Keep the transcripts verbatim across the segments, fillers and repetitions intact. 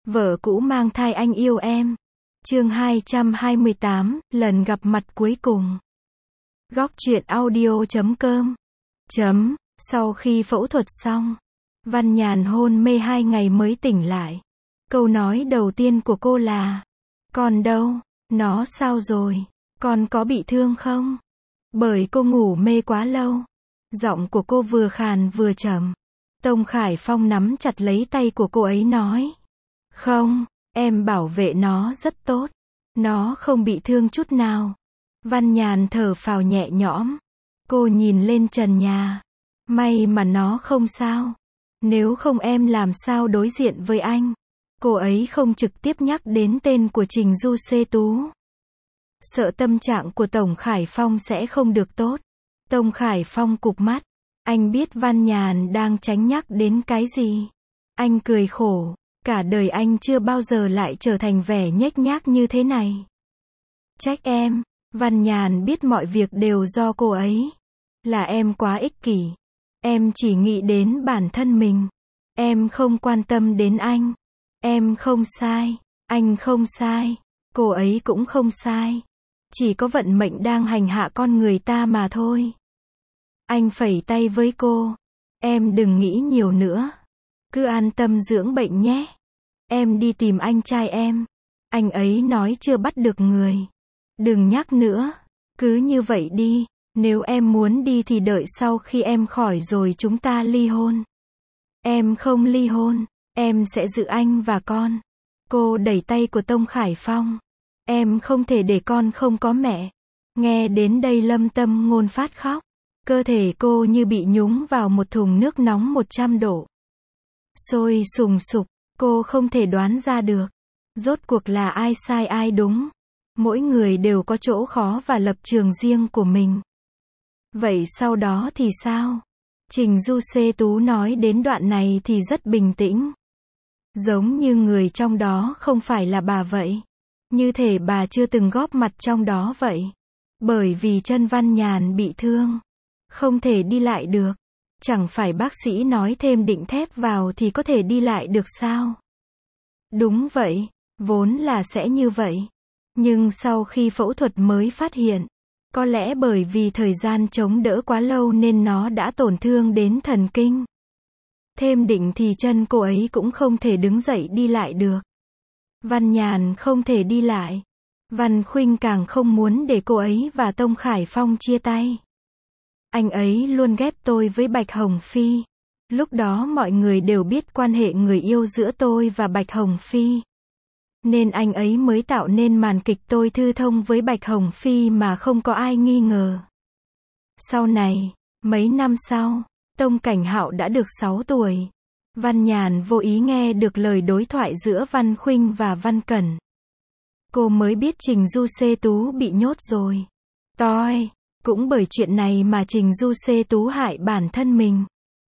Vợ cũ mang thai anh yêu em. Chương hai trăm hai mươi tám, lần gặp mặt cuối cùng. Góc truyện audio chấm com. Chấm, sau khi phẫu thuật xong, Văn Nhàn hôn mê hai ngày mới tỉnh lại. Câu nói đầu tiên của cô là: con đâu? Nó sao rồi? Con có bị thương không? Bởi cô ngủ mê quá lâu. Giọng của cô vừa khàn vừa trầm. Tông Khải Phong nắm chặt lấy tay của cô ấy nói: không, em bảo vệ nó rất tốt. Nó không bị thương chút nào. Văn Nhàn thở phào nhẹ nhõm. Cô nhìn lên trần nhà. May mà nó không sao. Nếu không em làm sao đối diện với anh. Cô ấy không trực tiếp nhắc đến tên của Trình Du Xê Tú. Sợ tâm trạng của Tổng Khải Phong sẽ không được tốt. Tông Khải Phong cụp mắt. Anh biết Văn Nhàn đang tránh nhắc đến cái gì. Anh cười khổ. Cả đời anh chưa bao giờ lại trở thành vẻ nhếch nhác như thế này. Trách em. Văn Nhàn biết mọi việc đều do cô ấy. Là em quá ích kỷ. Em chỉ nghĩ đến bản thân mình. Em không quan tâm đến anh. Em không sai. Anh không sai. Cô ấy cũng không sai. Chỉ có vận mệnh đang hành hạ con người ta mà thôi. Anh phẩy tay với cô. Em đừng nghĩ nhiều nữa. Cứ an tâm dưỡng bệnh nhé. Em đi tìm anh trai em. Anh ấy nói chưa bắt được người. Đừng nhắc nữa. Cứ như vậy đi. Nếu em muốn đi thì đợi sau khi em khỏi rồi chúng ta ly hôn. Em không ly hôn. Em sẽ giữ anh và con. Cô đẩy tay của Tông Khải Phong. Em không thể để con không có mẹ. Nghe đến đây Lâm Tâm Ngôn phát khóc. Cơ thể cô như bị nhúng vào một thùng nước nóng một trăm độ. Sôi sùng sục. Cô không thể đoán ra được. Rốt cuộc là ai sai ai đúng. Mỗi người đều có chỗ khó và lập trường riêng của mình. Vậy sau đó thì sao? Trình Du Xê Tú nói đến đoạn này thì rất bình tĩnh. Giống như người trong đó không phải là bà vậy. Như thể bà chưa từng góp mặt trong đó vậy. Bởi vì chân Văn Nhàn bị thương. Không thể đi lại được. Chẳng phải bác sĩ nói thêm đỉnh thép vào thì có thể đi lại được sao? Đúng vậy. Vốn là sẽ như vậy. Nhưng sau khi phẫu thuật mới phát hiện. Có lẽ bởi vì thời gian chống đỡ quá lâu nên nó đã tổn thương đến thần kinh. Thêm đỉnh thì chân cô ấy cũng không thể đứng dậy đi lại được. Văn Nhàn không thể đi lại. Văn Khuynh càng không muốn để cô ấy và Tông Khải Phong chia tay. Anh ấy luôn ghép tôi với Bạch Hồng Phi. Lúc đó mọi người đều biết quan hệ người yêu giữa tôi và Bạch Hồng Phi. Nên anh ấy mới tạo nên màn kịch tôi thư thông với Bạch Hồng Phi mà không có ai nghi ngờ. Sau này, mấy năm sau, Tông Cảnh Hạo đã được sáu tuổi. Văn Nhàn vô ý nghe được lời đối thoại giữa Văn Khuynh và Văn Cẩn. Cô mới biết Trình Du Xê Tú bị nhốt rồi. Toi, cũng bởi chuyện này mà Trình Du Xê Tú hại bản thân mình.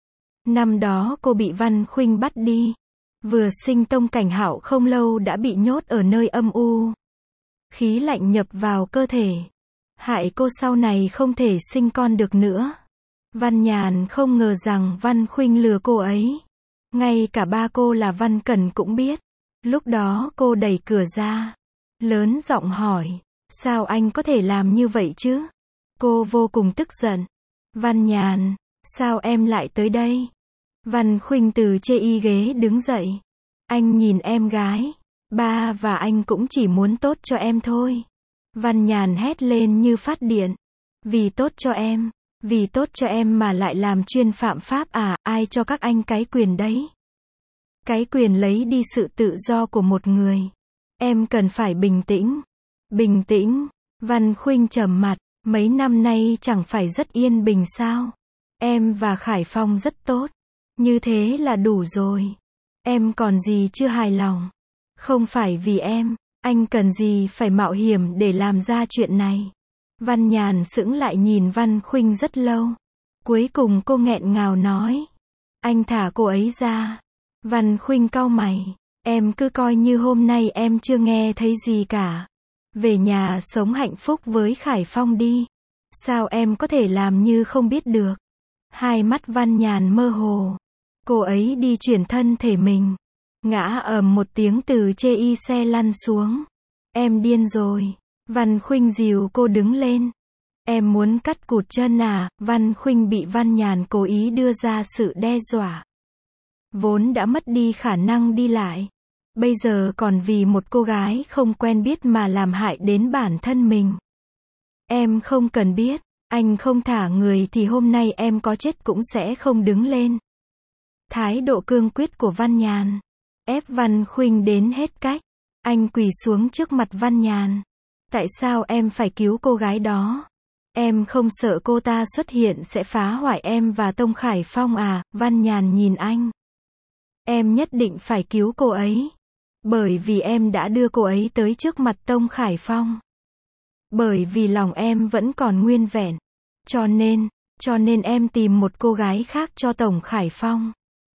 Năm đó cô bị Văn Khuynh bắt đi. Vừa sinh Tông Cảnh Hạo không lâu đã bị nhốt ở nơi âm u. Khí lạnh nhập vào cơ thể. Hại cô sau này không thể sinh con được nữa. Văn Nhàn không ngờ rằng Văn Khuynh lừa cô ấy. Ngay cả ba cô là Văn Cẩn cũng biết. Lúc đó cô đẩy cửa ra. Lớn giọng hỏi. Sao anh có thể làm như vậy chứ? Cô vô cùng tức giận. Văn Nhàn, sao em lại tới đây? Văn Khuynh từ chê y ghế đứng dậy. Anh nhìn em gái. Ba và anh cũng chỉ muốn tốt cho em thôi. Văn Nhàn hét lên như phát điện. Vì tốt cho em. Vì tốt cho em mà lại làm chuyên phạm pháp à? Ai cho các anh cái quyền đấy? Cái quyền lấy đi sự tự do của một người. Em cần phải bình tĩnh. Bình tĩnh. Văn Khuynh trầm mặt. Mấy năm nay chẳng phải rất yên bình sao? Em và Khải Phong rất tốt. Như thế là đủ rồi. Em còn gì chưa hài lòng? Không phải vì em, anh cần gì phải mạo hiểm để làm ra chuyện này? Văn Nhàn sững lại nhìn Văn Khuynh rất lâu. Cuối cùng cô nghẹn ngào nói. Anh thả cô ấy ra. Văn Khuynh cau mày. Em cứ coi như hôm nay em chưa nghe thấy gì cả. Về nhà sống hạnh phúc với Khải Phong đi. Sao em có thể làm như không biết được? Hai mắt Văn Nhàn mơ hồ. Cô ấy đi chuyển thân thể mình. Ngã ầm một tiếng từ chê y xe lăn xuống. Em điên rồi. Văn Khuynh dìu cô đứng lên. Em muốn cắt cụt chân à? Văn Khuynh bị Văn Nhàn cố ý đưa ra sự đe dọa. Vốn đã mất đi khả năng đi lại. Bây giờ còn vì một cô gái không quen biết mà làm hại đến bản thân mình. Em không cần biết. Anh không thả người thì hôm nay em có chết cũng sẽ không đứng lên. Thái độ cương quyết của Văn Nhàn ép Văn Khuynh đến hết cách. Anh quỳ xuống trước mặt Văn Nhàn. Tại sao em phải cứu cô gái đó? Em không sợ cô ta xuất hiện sẽ phá hoại em và Tông Khải Phong à? Văn Nhàn nhìn anh. Em nhất định phải cứu cô ấy. Bởi vì em đã đưa cô ấy tới trước mặt Tông Khải Phong. Bởi vì lòng em vẫn còn nguyên vẹn. Cho nên, cho nên em tìm một cô gái khác cho Tổng Khải Phong.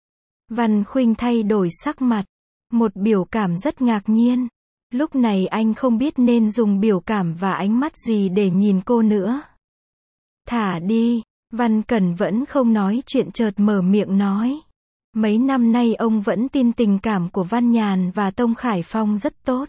Văn Khuynh thay đổi sắc mặt. Một biểu cảm rất ngạc nhiên. Lúc này anh không biết nên dùng biểu cảm và ánh mắt gì để nhìn cô nữa. Thả đi. Văn Cẩn vẫn không nói chuyện chợt mở miệng nói. Mấy năm nay ông vẫn tin tình cảm của Văn Nhàn và Tông Khải Phong rất tốt.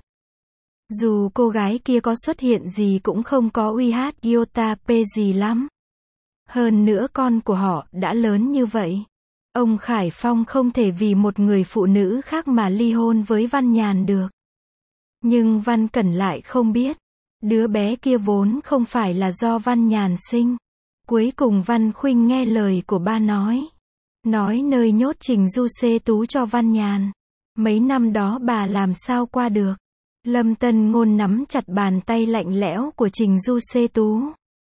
Dù cô gái kia có xuất hiện gì cũng không có uy hát iota p gì lắm. Hơn nữa con của họ đã lớn như vậy. Ông Khải Phong không thể vì một người phụ nữ khác mà ly hôn với Văn Nhàn được. Nhưng Văn Cẩn lại không biết. Đứa bé kia vốn không phải là do Văn Nhàn sinh. Cuối cùng Văn Khuynh nghe lời của ba nói. Nói nơi nhốt Trình Du Xê Tú cho Văn Nhàn. Mấy năm đó bà làm sao qua được. Lâm Tân Ngôn nắm chặt bàn tay lạnh lẽo của Trình Du Xê Tú.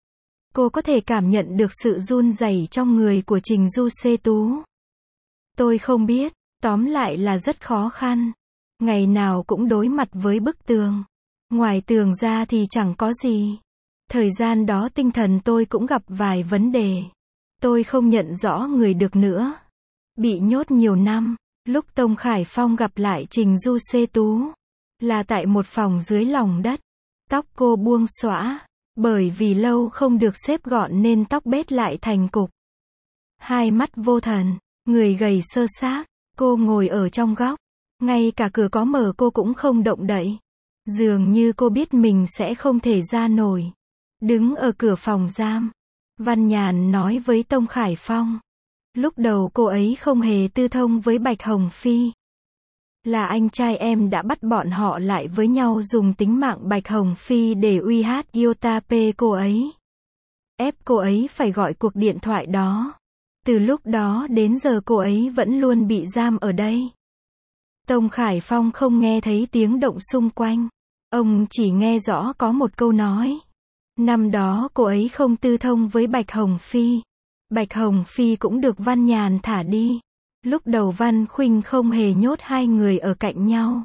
Cô có thể cảm nhận được sự run rẩy trong người của Trình Du Xê Tú. Tôi không biết, tóm lại là rất khó khăn. Ngày nào cũng đối mặt với bức tường. Ngoài tường ra thì chẳng có gì. Thời gian đó tinh thần tôi cũng gặp vài vấn đề. Tôi không nhận rõ người được nữa. Bị nhốt nhiều năm, lúc Tông Khải Phong gặp lại Trình Du Xê Tú. Là tại một phòng dưới lòng đất. Tóc cô buông xõa. Bởi vì lâu không được xếp gọn nên tóc bết lại thành cục. Hai mắt vô thần, người gầy sơ xác. Cô ngồi ở trong góc. Ngay cả cửa có mở cô cũng không động đậy. Dường như cô biết mình sẽ không thể ra nổi. Đứng ở cửa phòng giam. Văn Nhàn nói với Tông Khải Phong. Lúc đầu cô ấy không hề tư thông với Bạch Hồng Phi. Là anh trai em đã bắt bọn họ lại với nhau dùng tính mạng Bạch Hồng Phi để uy hát iota p cô ấy. Ép cô ấy phải gọi cuộc điện thoại đó. Từ lúc đó đến giờ cô ấy vẫn luôn bị giam ở đây. Tông Khải Phong không nghe thấy tiếng động xung quanh. Ông chỉ nghe rõ có một câu nói. Năm đó cô ấy không tư thông với Bạch Hồng Phi. Bạch Hồng Phi cũng được Văn Nhàn thả đi. Lúc đầu Văn Khuynh không hề nhốt hai người ở cạnh nhau.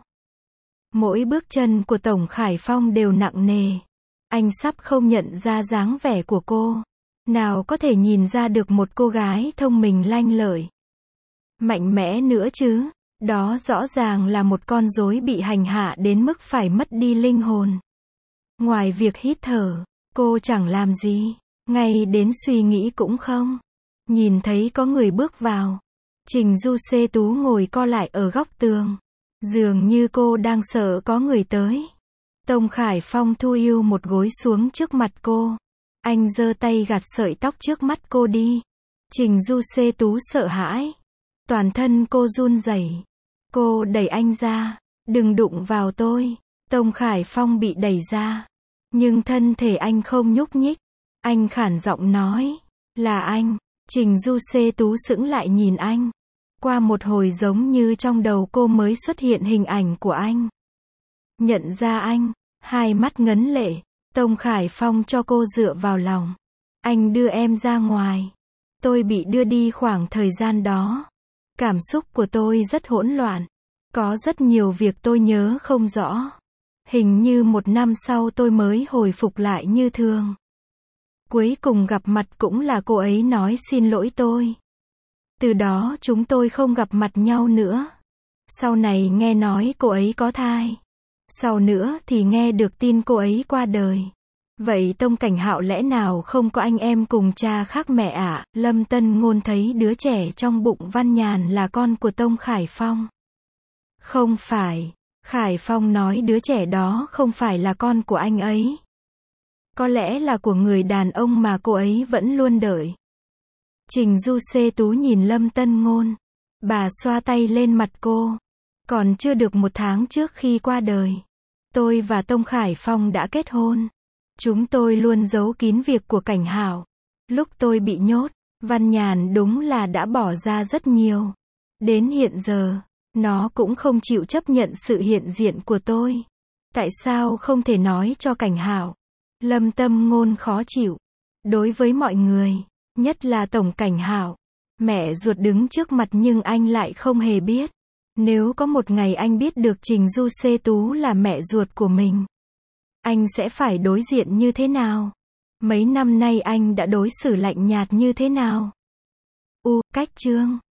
Mỗi bước chân của Tổng Khải Phong đều nặng nề. Anh sắp không nhận ra dáng vẻ của cô. Nào có thể nhìn ra được một cô gái thông minh lanh lợi. Mạnh mẽ nữa chứ. Đó rõ ràng là một con rối bị hành hạ đến mức phải mất đi linh hồn. Ngoài việc hít thở, cô chẳng làm gì. Ngay đến suy nghĩ cũng không. Nhìn thấy có người bước vào. Trình Du Xê Tú ngồi co lại ở góc tường. Dường như cô đang sợ có người tới. Tông Khải Phong thu yêu một gối xuống trước mặt cô. Anh giơ tay gạt sợi tóc trước mắt cô đi. Trình Du Xê Tú sợ hãi. Toàn thân cô run rẩy. Cô đẩy anh ra. Đừng đụng vào tôi. Tông Khải Phong bị đẩy ra. Nhưng thân thể anh không nhúc nhích. Anh khản giọng nói. Là anh. Trình Du Xê Tú sững lại nhìn anh. Qua một hồi giống như trong đầu cô mới xuất hiện hình ảnh của anh. Nhận ra anh. Hai mắt ngấn lệ. Tông Khải Phong cho cô dựa vào lòng. Anh đưa em ra ngoài. Tôi bị đưa đi khoảng thời gian đó. Cảm xúc của tôi rất hỗn loạn. Có rất nhiều việc tôi nhớ không rõ. Hình như một năm sau tôi mới hồi phục lại như thường. Cuối cùng gặp mặt cũng là cô ấy nói xin lỗi tôi. Từ đó chúng tôi không gặp mặt nhau nữa. Sau này nghe nói cô ấy có thai. Sau nữa thì nghe được tin cô ấy qua đời. Vậy Tông Cảnh Hạo lẽ nào không có anh em cùng cha khác mẹ ạ? À? Lâm Tân Ngôn thấy đứa trẻ trong bụng Văn Nhàn là con của Tông Khải Phong. Không phải. Khải Phong nói đứa trẻ đó không phải là con của anh ấy. Có lẽ là của người đàn ông mà cô ấy vẫn luôn đợi. Trình Du Xê Tú nhìn Lâm Tân Ngôn. Bà xoa tay lên mặt cô. Còn chưa được một tháng trước khi qua đời, tôi và Tông Khải Phong đã kết hôn. Chúng tôi luôn giấu kín việc của Cảnh Hảo. Lúc tôi bị nhốt, Văn Nhàn đúng là đã bỏ ra rất nhiều. Đến hiện giờ, nó cũng không chịu chấp nhận sự hiện diện của tôi. Tại sao không thể nói cho Cảnh Hảo? Lâm Tâm Ngôn khó chịu. Đối với mọi người, nhất là Tổng Cảnh Hảo, mẹ ruột đứng trước mặt nhưng anh lại không hề biết. Nếu có một ngày anh biết được Trình Du Xê Tú là mẹ ruột của mình, anh sẽ phải đối diện như thế nào? Mấy năm nay anh đã đối xử lạnh nhạt như thế nào? U, cách chương